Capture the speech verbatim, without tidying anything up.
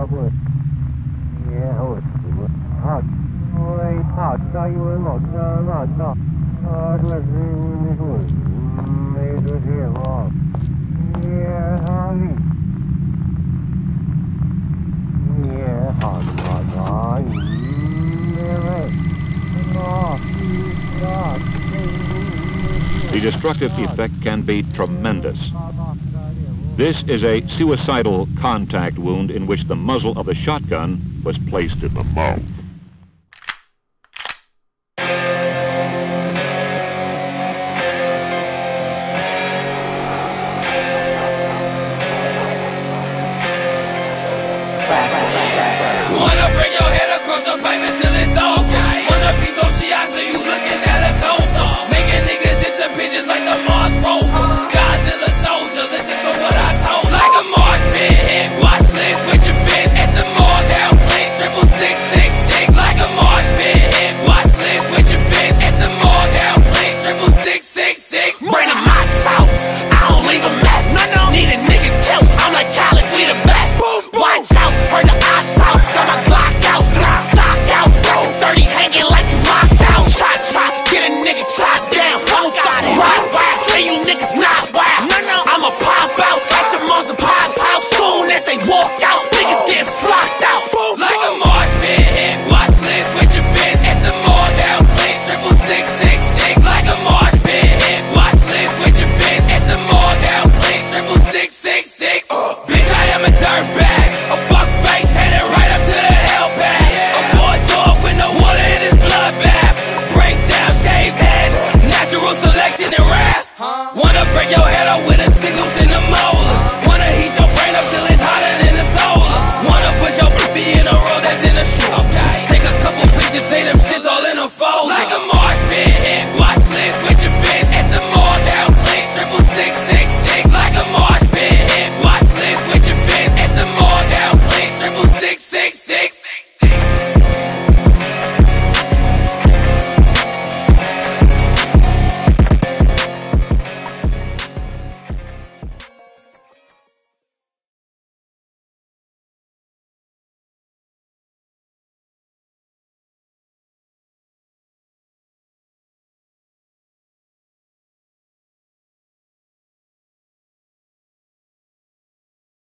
会也好死啊！我怕加油老加那那啊，这是没错，没这些话，也好哩，也好好好，因为那那。 The destructive effect can be tremendous. This is a suicidal contact wound in which the muzzle of the shotgun was placed in the mouth. Wanna bring your head across the pipe until it's over. Wanna be so G I till you looking at a coaster. Making niggas disappear just like the Mars rover. Godzilla soldier, listen to what I told. Like a Mars pit hit, watch slicks with your fist. It's the Morg down clicks, triple six six six. Like a Mars pit hit, watch slicks with your fist. It's the Morg down clicks, triple six six six. Bring the mops out, I don't leave a mess. No, no. Need a nigga killed, I'm like Khaled, we the best. Watch out, heard the eyes south, got my Glock out, stock out, thirty hanging like you locked out. Try, try, get a nigga shot down, fuck out it. Right, right, hey you niggas not wild. No, no, I'ma pop out at your mom's and pop's house. Soon as they walk out, niggas get flocked out. Like a Mars pit hit, watch slicks with your fist. It's the Morg down clicks, triple six six six. Like a Mars pit hit, watch slicks with your fist. It's the Morg down clicks, triple six six six. Bitch, I am a dirtbag. A fuck face headed right up to the hell pad. A boy dog with no water in his bloodbath. Break down, shaved head, natural selection and wrath. Wanna break your head out with